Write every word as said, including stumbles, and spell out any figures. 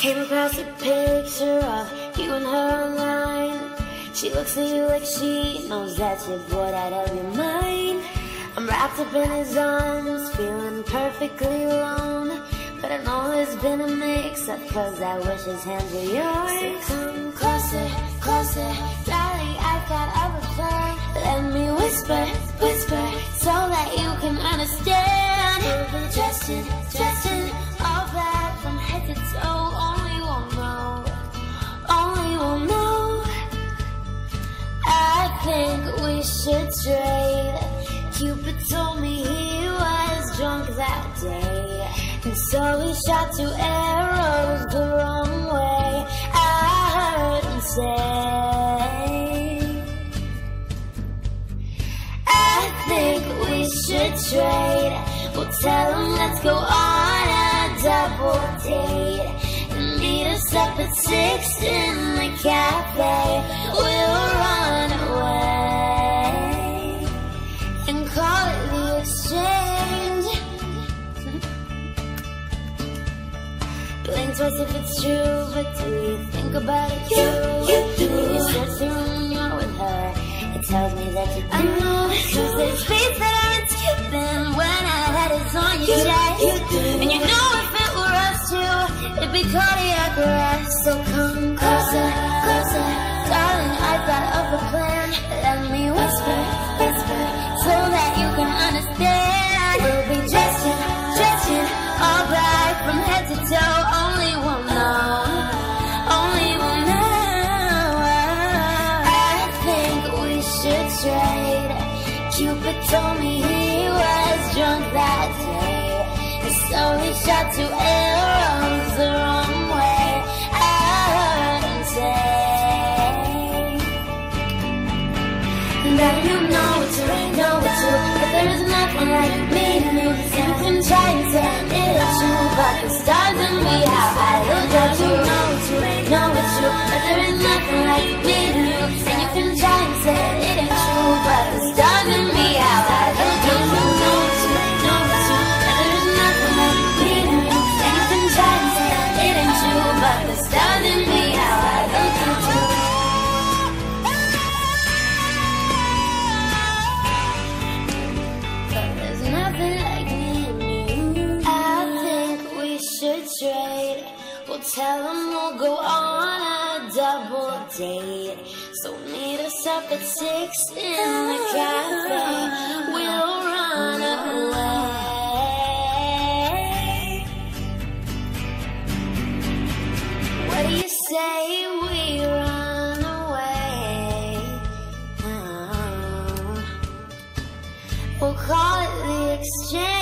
Came across a picture of you and her online. She looks at you like she knows that you're bored out of your mind. I'm wrapped up in his arms, feeling perfectly alone. But I know there's been a mix-up, cause I wish his hands were yours. So come closer, closer, darling, I've got other plans. Let me whisper, whisper, so that you can understand. We'll be dressed in, dressed in all black from head to toe. Only one know, only one know. I think we should trade. Cupid told me he was drunk that day, and so he shot two arrows the wrong way. I heard him say, I think we should trade. We'll tell him let's go on a double date, and meet us up at six in the cafe. We'll run away and call it the exchange. Blink twice if it's true, but do you think about it too? You, you do. When you search the room when you're with her, it tells me that you do. I know it's cause there's beats that aren't skipping when our head is on your you, chest. You do. And you know if it were us two, it'd be cardiac arrest. So come closer, closer, darling, I've got up a plan. Let me whisper, whisper, so that you can understand. We'll be dressed in, dressed in all black from head to toe. Only one know, only one know. I think we should trade. Cupid told me he was drunk that day, and so he shot two arrows the wrong way. I heard him say that you know what to, know what to, but there is nothing like me and you. And you can try and say it is true, but the stars and we have high will judge you. Know what to, know what's true, but there is nothing like me and you. And you can try and say it ain't true, but the stars and we have high will judge you. Know what to, know what's true, but there is nothing like me and you. And you can try and say it ain't true, but the stars and we have high will judge you. Trade. We'll tell them we'll go on a double date, so meet us up at six in the cafe. We'll run away. What do you say we run away? Oh. We'll call it the exchange.